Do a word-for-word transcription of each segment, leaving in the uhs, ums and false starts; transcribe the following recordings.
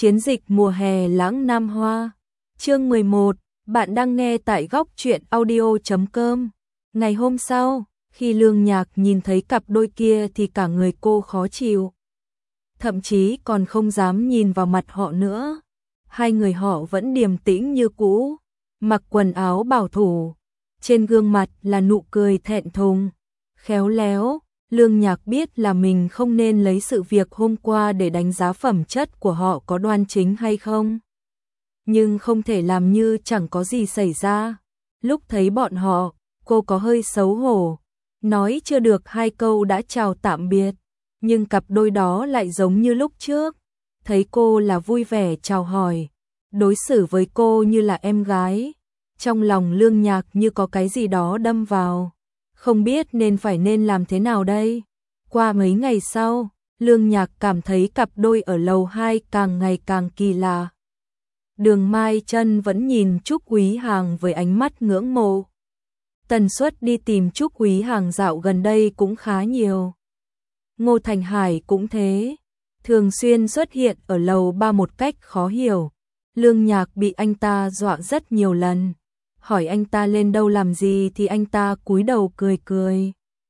Chiến dịch mùa hè lãng Nam Hoa. Chương mười một, bạn đang nghe tại góc truyện audio chấm com. Ngày hôm sau, khi Lương Nhạc nhìn thấy cặp đôi kia thì cả người cô khó chịu. Thậm chí còn không dám nhìn vào mặt họ nữa. Hai người họ vẫn điềm tĩnh như cũ, mặc quần áo bảo thủ. Trên gương mặt là nụ cười thẹn thùng, khéo léo. Lương Nhạc biết là mình không nên lấy sự việc hôm qua để đánh giá phẩm chất của họ có đoan chính hay không. Nhưng không thể làm như chẳng có gì xảy ra. Lúc thấy bọn họ, cô có hơi xấu hổ. Nói chưa được hai câu đã chào tạm biệt. Nhưng cặp đôi đó lại giống như lúc trước. Thấy cô là vui vẻ chào hỏi. Đối xử với cô như là em gái. Trong lòng Lương Nhạc như có cái gì đó đâm vào. Không biết nên phải nên làm thế nào đây. Qua mấy ngày sau, Lương Nhạc cảm thấy cặp đôi ở lầu hai càng ngày càng kỳ lạ. Đường Mai Chân vẫn nhìn Trúc Quý Hàng với ánh mắt ngưỡng mộ. Tần suất đi tìm Trúc Quý Hàng dạo gần đây cũng khá nhiều. Ngô Thành Hải cũng thế, thường xuyên xuất hiện ở lầu ba một cách khó hiểu. Lương Nhạc bị anh ta dọa rất nhiều lần. Hỏi anh ta lên đâu làm gì thì anh ta cúi đầu cười cười.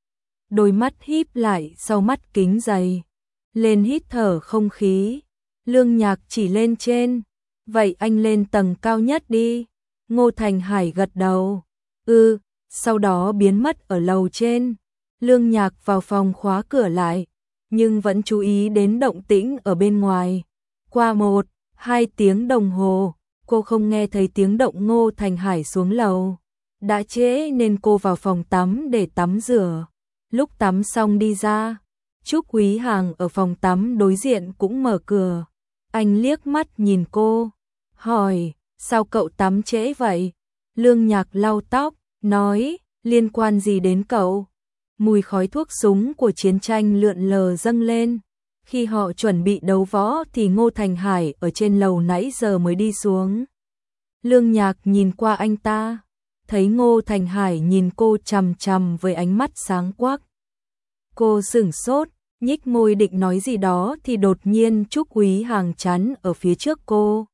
Đôi mắt híp lại sau mắt kính dày. Lên hít thở không khí. Lương Nhạc chỉ lên trên. Vậy anh lên tầng cao nhất đi. Ngô Thành Hải gật đầu. Ừ, sau đó biến mất ở lầu trên. Lương Nhạc vào phòng khóa cửa lại, nhưng vẫn chú ý đến động tĩnh ở bên ngoài. Qua một, hai tiếng đồng hồ, cô không nghe thấy tiếng động Ngô Thành Hải xuống lầu. Đã trễ nên cô vào phòng tắm để tắm rửa. Lúc tắm xong đi ra, Trúc Quý Hàng ở phòng tắm đối diện cũng mở cửa. Anh liếc mắt nhìn cô, hỏi, sao cậu tắm trễ vậy? Lương Nhạc lau tóc, nói, liên quan gì đến cậu? Mùi khói thuốc súng của chiến tranh lượn lờ dâng lên. Khi họ chuẩn bị đấu võ thì Ngô Thành Hải ở trên lầu nãy giờ mới đi xuống. Lương Nhạc nhìn qua anh ta, thấy Ngô Thành Hải nhìn cô chằm chằm với ánh mắt sáng quắc. Cô sửng sốt, nhích môi định nói gì đó thì đột nhiên Trúc Quý Hàng chắn ở phía trước cô.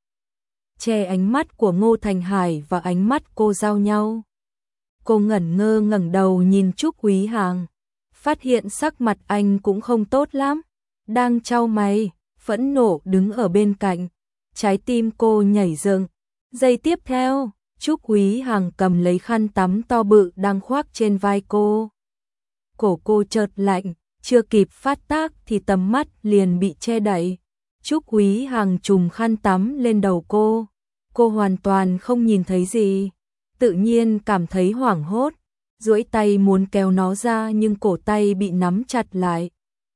Che ánh mắt của Ngô Thành Hải và ánh mắt cô giao nhau. Cô ngẩn ngơ ngẩng đầu nhìn Trúc Quý Hàng, phát hiện sắc mặt anh cũng không tốt lắm. Đang chau mày, phẫn nộ đứng ở bên cạnh. Trái tim cô nhảy dựng. Giây tiếp theo, Trúc Quý Hàng cầm lấy khăn tắm to bự đang khoác trên vai cô. Cổ cô chợt lạnh, chưa kịp phát tác thì tầm mắt liền bị che đậy. Trúc Quý Hàng trùm khăn tắm lên đầu cô. Cô hoàn toàn không nhìn thấy gì. Tự nhiên cảm thấy hoảng hốt. Duỗi tay muốn kéo nó ra nhưng cổ tay bị nắm chặt lại.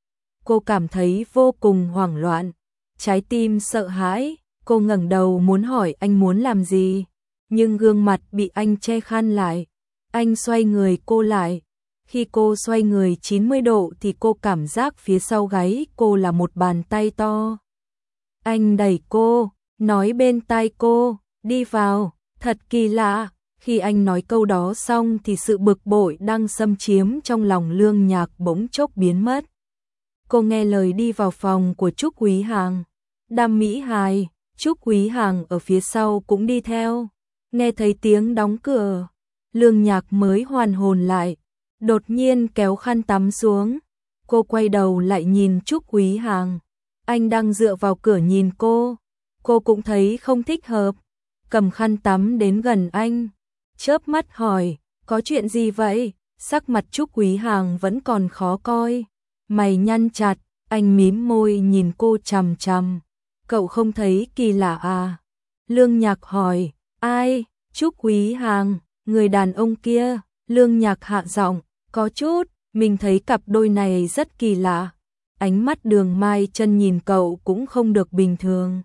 Cô cảm thấy vô cùng hoảng loạn. Trái tim sợ hãi. Cô ngẩng đầu muốn hỏi anh muốn làm gì. Nhưng gương mặt bị anh che khăn lại. Anh xoay người cô lại. Khi cô xoay người chín mươi độ thì cô cảm giác phía sau gáy cô là một bàn tay to. Anh đẩy cô, nói bên tai cô, đi vào. Thật kỳ lạ. Khi anh nói câu đó xong thì sự bực bội đang xâm chiếm trong lòng Lương Nhạc bỗng chốc biến mất. Cô nghe lời đi vào phòng của Trúc Quý Hàng. Đam Mỹ Hài, Trúc Quý Hàng ở phía sau cũng đi theo. Nghe thấy tiếng đóng cửa, Lương Nhạc mới hoàn hồn lại. Đột nhiên kéo khăn tắm xuống. Cô quay đầu lại nhìn Trúc Quý Hàng. Anh đang dựa vào cửa nhìn cô. Cô cũng thấy không thích hợp. Cầm khăn tắm đến gần anh. Chớp mắt hỏi, có chuyện gì vậy? Sắc mặt Trúc Quý Hàng vẫn còn khó coi. Mày nhăn chặt, anh mím môi nhìn cô chằm chằm. Cậu không thấy kỳ lạ à? Lương Nhạc hỏi, ai? Trúc Quý Hàng, người đàn ông kia. Lương Nhạc hạ giọng, có chút, mình thấy cặp đôi này rất kỳ lạ. Ánh mắt Đường Mai Chân nhìn cậu cũng không được bình thường.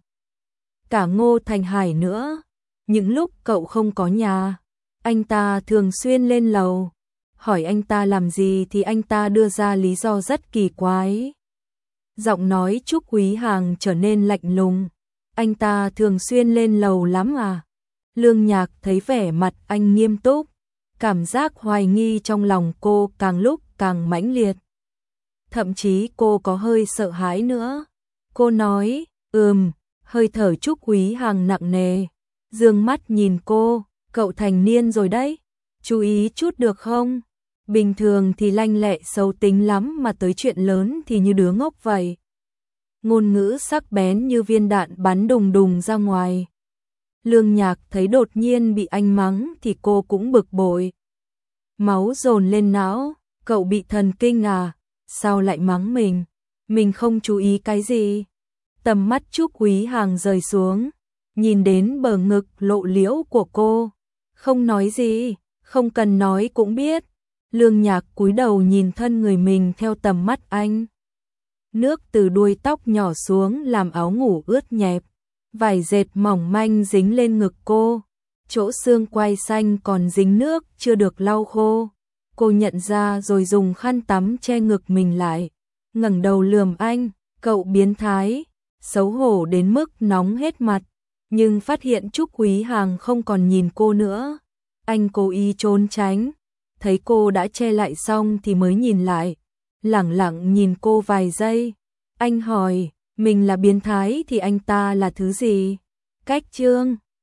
Cả Ngô Thành Hải nữa. Những lúc cậu không có nhà, anh ta thường xuyên lên lầu. Hỏi anh ta làm gì thì anh ta đưa ra lý do rất kỳ quái. Giọng nói Trúc Quý Hàng trở nên lạnh lùng. Anh ta thường xuyên lên lầu lắm à? Lương Nhạc thấy vẻ mặt anh nghiêm túc. Cảm giác hoài nghi trong lòng cô càng lúc càng mãnh liệt. Thậm chí cô có hơi sợ hãi nữa. Cô nói, ừm, hơi thở Trúc Quý Hằng nặng nề, dương mắt nhìn cô, cậu thành niên rồi đấy, chú ý chút được không? Bình thường thì lanh lẹ xấu tính lắm mà tới chuyện lớn thì như đứa ngốc vậy. Ngôn ngữ sắc bén như viên đạn bắn đùng đùng ra ngoài. Lương Nhạc thấy đột nhiên bị anh mắng thì cô cũng bực bội. Máu dồn lên não, cậu bị thần kinh à, sao lại mắng mình? Mình không chú ý cái gì? Tầm mắt Trúc Quý Hằng rời xuống, nhìn đến bờ ngực lộ liễu của cô. Không nói gì, không cần nói cũng biết. Lương Nhạc cúi đầu nhìn thân người mình theo tầm mắt anh. Nước từ đuôi tóc nhỏ xuống làm áo ngủ ướt nhẹp. Vải dệt mỏng manh dính lên ngực cô. Chỗ xương quai xanh còn dính nước chưa được lau khô. Cô nhận ra rồi dùng khăn tắm che ngực mình lại. Ngẩng đầu lườm anh, cậu biến thái. Xấu hổ đến mức nóng hết mặt. Nhưng phát hiện Trúc Quý Hằng không còn nhìn cô nữa. Anh cố ý trốn tránh. Thấy cô đã che lại xong thì mới nhìn lại. Lẳng lặng nhìn cô vài giây. Anh hỏi, mình là biến thái thì anh ta là thứ gì? Cách chương